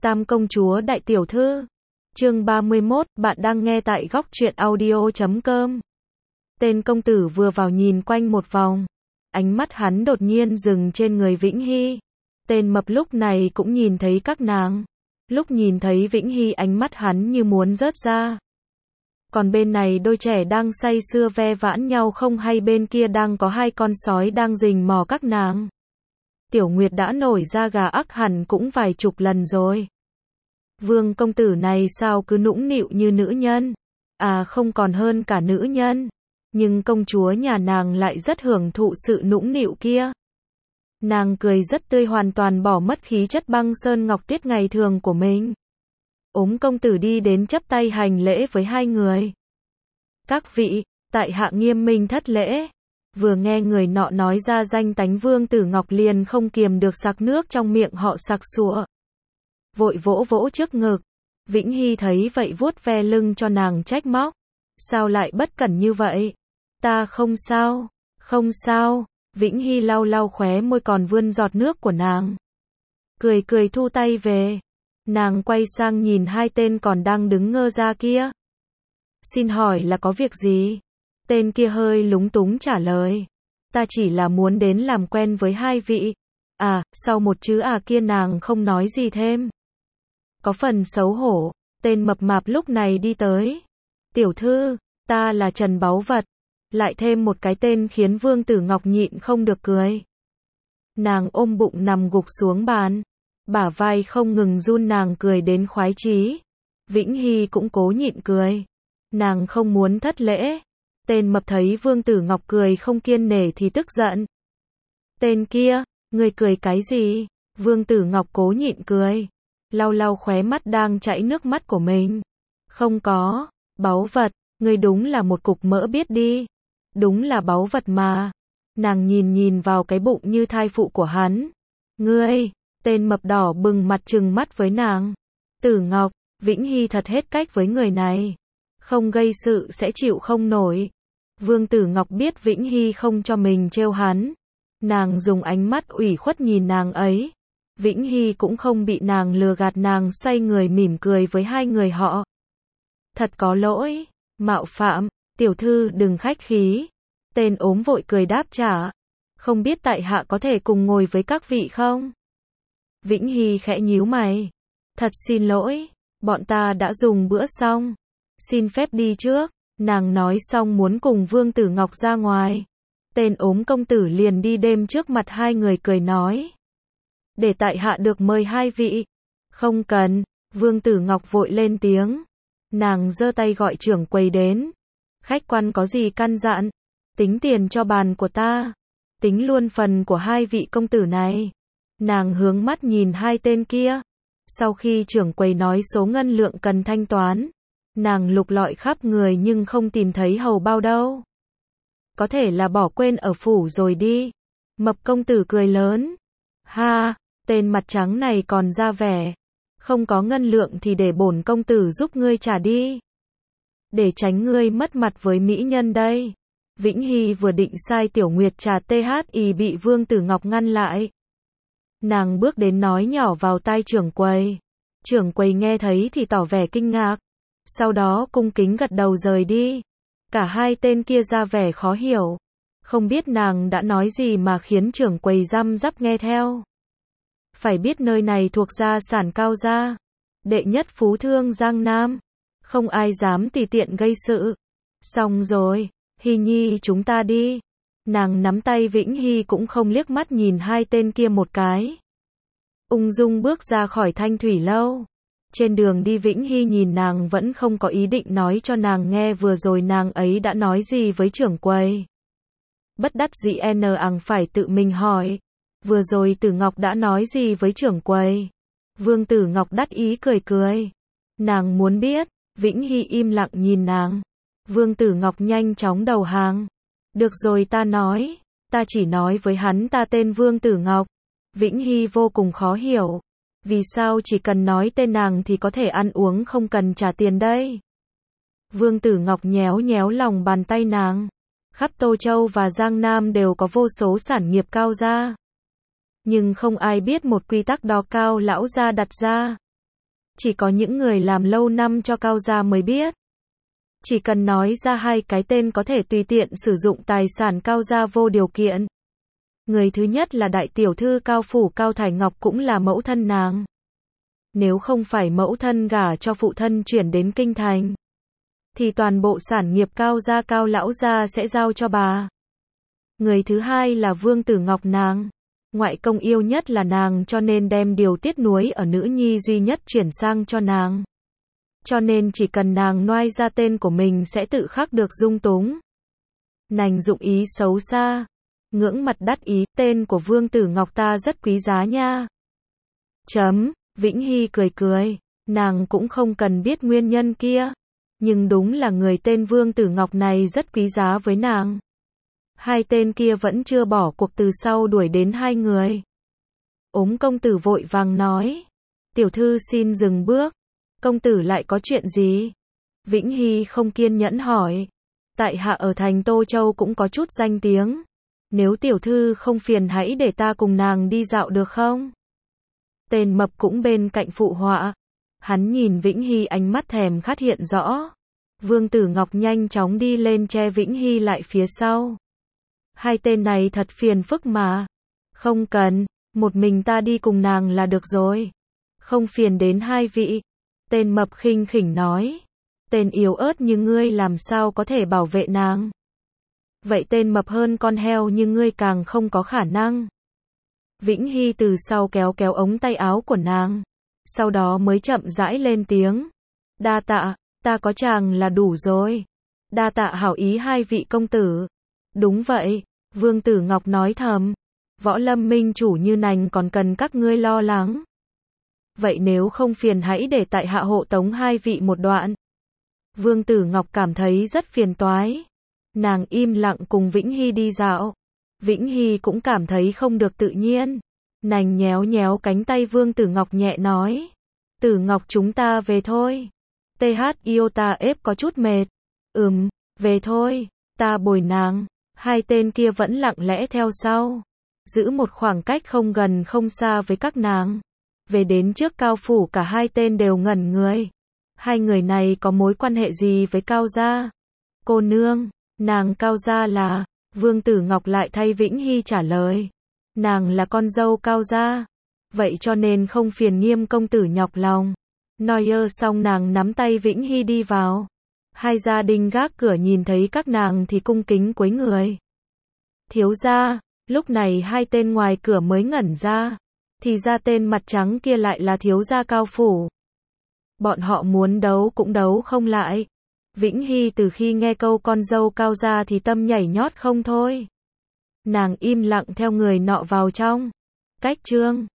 Tam công chúa đại tiểu thư. Chương 31, bạn đang nghe tại góc truyện audio.com. Tên công tử vừa vào nhìn quanh một vòng, ánh mắt hắn đột nhiên dừng trên người Vĩnh Hy. Tên mập lúc này cũng nhìn thấy các nàng. Lúc nhìn thấy Vĩnh Hy ánh mắt hắn như muốn rớt ra. Còn bên này đôi trẻ đang say sưa ve vãn nhau không hay bên kia đang có hai con sói đang rình mò các nàng. Tiểu Nguyệt đã nổi da gà ắc hẳn cũng vài chục lần rồi. Vương công tử này sao cứ nũng nịu như nữ nhân? À không còn hơn cả nữ nhân. Nhưng công chúa nhà nàng lại rất hưởng thụ sự nũng nịu kia. Nàng cười rất tươi hoàn toàn bỏ mất khí chất băng sơn ngọc tuyết ngày thường của mình. Ốm công tử đi đến chắp tay hành lễ với hai người. Các vị, tại hạ nghiêm minh thất lễ. Vừa nghe người nọ nói ra danh tánh Vương Tử Ngọc liền không kiềm được sặc nước trong miệng họ sặc sụa. Vội vỗ vỗ trước ngực. Vĩnh Hy thấy vậy vuốt ve lưng cho nàng trách móc. Sao lại bất cẩn như vậy? Ta không sao, không sao. Vĩnh Hy lau lau khóe môi còn vươn giọt nước của nàng. Cười cười thu tay về. Nàng quay sang nhìn hai tên còn đang đứng ngơ ra kia. Xin hỏi là có việc gì? Tên kia hơi lúng túng trả lời. Ta chỉ là muốn đến làm quen với hai vị. À, sau một chữ à kia nàng không nói gì thêm. Có phần xấu hổ, tên mập mạp lúc này đi tới. Tiểu thư, ta là Trần Báu Vật. Lại thêm một cái tên khiến Vương Tử Ngọc nhịn không được cười. Nàng ôm bụng nằm gục xuống bàn. Bả vai không ngừng run nàng cười đến khoái chí. Vĩnh Hy cũng cố nhịn cười. Nàng không muốn thất lễ. Tên mập thấy Vương Tử Ngọc cười không kiên nể thì tức giận. Tên kia, ngươi cười cái gì? Vương Tử Ngọc cố nhịn cười. Lau lau khóe mắt đang chảy nước mắt của mình. Không có, báu vật, ngươi đúng là một cục mỡ biết đi. Đúng là báu vật mà. Nàng nhìn vào cái bụng như thai phụ của hắn. Ngươi, tên mập đỏ bừng mặt trừng mắt với nàng. Tử Ngọc, Vĩnh Hy thật hết cách với người này. Không gây sự sẽ chịu không nổi. Vương Tử Ngọc biết Vĩnh Hy không cho mình trêu hắn. Nàng dùng ánh mắt ủy khuất nhìn nàng ấy. Vĩnh Hy cũng không bị nàng lừa gạt, nàng xoay người mỉm cười với hai người họ. Thật có lỗi, mạo phạm, tiểu thư đừng khách khí. Tên ốm vội cười đáp trả. Không biết tại hạ có thể cùng ngồi với các vị không? Vĩnh Hy khẽ nhíu mày. Thật xin lỗi, bọn ta đã dùng bữa xong. Xin phép đi trước. Nàng nói xong muốn cùng Vương Tử Ngọc ra ngoài. Tên ốm công tử liền đi đêm trước mặt hai người cười nói. Để tại hạ được mời hai vị. Không cần, Vương Tử Ngọc vội lên tiếng. Nàng giơ tay gọi trưởng quầy đến. Khách quan có gì căn dặn? Tính tiền cho bàn của ta. Tính luôn phần của hai vị công tử này. Nàng hướng mắt nhìn hai tên kia. Sau khi trưởng quầy nói số ngân lượng cần thanh toán, nàng lục lọi khắp người nhưng không tìm thấy hầu bao đâu. Có thể là bỏ quên ở phủ rồi đi. Mập công tử cười lớn. Ha, tên mặt trắng này còn ra vẻ. Không có ngân lượng thì để bổn công tử giúp ngươi trả đi. Để tránh ngươi mất mặt với mỹ nhân đây. Vĩnh Hy vừa định sai Tiểu Nguyệt trà THI bị Vương Tử Ngọc ngăn lại. Nàng bước đến nói nhỏ vào tai trưởng quầy. Trưởng quầy nghe thấy thì tỏ vẻ kinh ngạc. Sau đó cung kính gật đầu rời đi. Cả hai tên kia ra vẻ khó hiểu. Không biết nàng đã nói gì mà khiến trưởng quầy răm rắp nghe theo. Phải biết nơi này thuộc gia sản Cao gia. Đệ nhất phú thương Giang Nam. Không ai dám tùy tiện gây sự. Xong rồi, Hy Nhi chúng ta đi. Nàng nắm tay Vĩnh Hy cũng không liếc mắt nhìn hai tên kia một cái. Ung dung bước ra khỏi Thanh Thủy lâu. Trên đường đi Vĩnh Hy nhìn nàng vẫn không có ý định nói cho nàng nghe vừa rồi nàng ấy đã nói gì với trưởng quầy. Bất đắc dĩ phải tự mình hỏi. Vừa rồi Tử Ngọc đã nói gì với trưởng quầy? Vương Tử Ngọc đắc ý cười cười. Nàng muốn biết. Vĩnh Hy im lặng nhìn nàng. Vương Tử Ngọc nhanh chóng đầu hàng. Được rồi ta nói. Ta chỉ nói với hắn ta tên Vương Tử Ngọc. Vĩnh Hy vô cùng khó hiểu. Vì sao chỉ cần nói tên nàng thì có thể ăn uống không cần trả tiền đây? Vương Tử Ngọc nhéo nhéo lòng bàn tay nàng. Khắp Tô Châu và Giang Nam đều có vô số sản nghiệp Cao gia. Nhưng không ai biết một quy tắc đó Cao lão gia đặt ra. Chỉ có những người làm lâu năm cho Cao gia mới biết. Chỉ cần nói ra hai cái tên có thể tùy tiện sử dụng tài sản Cao gia vô điều kiện. Người thứ nhất là đại tiểu thư Cao phủ Cao Thải Ngọc, cũng là mẫu thân nàng. Nếu không phải mẫu thân gả cho phụ thân chuyển đến kinh thành, thì toàn bộ sản nghiệp Cao gia Cao lão gia sẽ giao cho bà. Người thứ hai là Vương Tử Ngọc, nàng ngoại công yêu nhất là nàng, cho nên đem điều tiếc nuối ở nữ nhi duy nhất chuyển sang cho nàng. Cho nên chỉ cần nàng noai ra tên của mình sẽ tự khắc được dung túng. Nàng dụng ý xấu xa, ngưỡng mặt đắc ý, tên của Vương Tử Ngọc ta rất quý giá nha. Vĩnh Hy cười cười, nàng cũng không cần biết nguyên nhân kia. Nhưng đúng là người tên Vương Tử Ngọc này rất quý giá với nàng. Hai tên kia vẫn chưa bỏ cuộc, từ sau đuổi đến hai người. Ốm công tử vội vàng nói. Tiểu thư xin dừng bước. Công tử lại có chuyện gì? Vĩnh Hy không kiên nhẫn hỏi. Tại hạ ở thành Tô Châu cũng có chút danh tiếng. Nếu tiểu thư không phiền hãy để ta cùng nàng đi dạo được không? Tên mập cũng bên cạnh phụ họa. Hắn nhìn Vĩnh Hy, ánh mắt thèm khát hiện rõ. Vương Tử Ngọc nhanh chóng đi lên che Vĩnh Hy lại phía sau. Hai tên này thật phiền phức mà. Không cần, một mình ta đi cùng nàng là được rồi. Không phiền đến hai vị. Tên mập khinh khỉnh nói. Tên yếu ớt như ngươi làm sao có thể bảo vệ nàng? Vậy tên mập hơn con heo như ngươi càng không có khả năng. Vĩnh Hy từ sau kéo kéo ống tay áo của nàng. Sau đó mới chậm rãi lên tiếng. Đa tạ, ta có chàng là đủ rồi. Đa tạ hảo ý hai vị công tử. Đúng vậy, Vương Tử Ngọc nói thầm. Võ lâm minh chủ như nành còn cần các ngươi lo lắng. Vậy nếu không phiền hãy để tại hạ hộ tống hai vị một đoạn. Vương Tử Ngọc cảm thấy rất phiền toái. Nàng im lặng cùng Vĩnh Hy đi dạo. Vĩnh Hy cũng cảm thấy không được tự nhiên. Nàng nhéo nhéo cánh tay Vương Tử Ngọc nhẹ nói. Tử Ngọc, chúng ta về thôi. Iota ép có chút mệt. Về thôi, ta bồi nàng. Hai tên kia vẫn lặng lẽ theo sau. Giữ một khoảng cách không gần không xa với các nàng. Về đến trước Cao phủ, cả hai tên đều ngẩn người. Hai người này có mối quan hệ gì với Cao gia? Cô nương, nàng Cao gia là... Vương Tử Ngọc lại thay Vĩnh Hy trả lời. Nàng là con dâu Cao gia. Vậy cho nên không phiền Nghiêm công tử nhọc lòng. Nói xong nàng nắm tay Vĩnh Hy đi vào. Hai gia đình gác cửa nhìn thấy các nàng thì cung kính cúi người. Thiếu gia, lúc này hai tên ngoài cửa mới ngẩn ra. Thì ra tên mặt trắng kia lại là thiếu gia Cao phủ. Bọn họ muốn đấu cũng đấu không lại. Vĩnh Hy từ khi nghe câu con dâu Cao gia thì tâm nhảy nhót không thôi. Nàng im lặng theo người nọ vào trong. Cách chương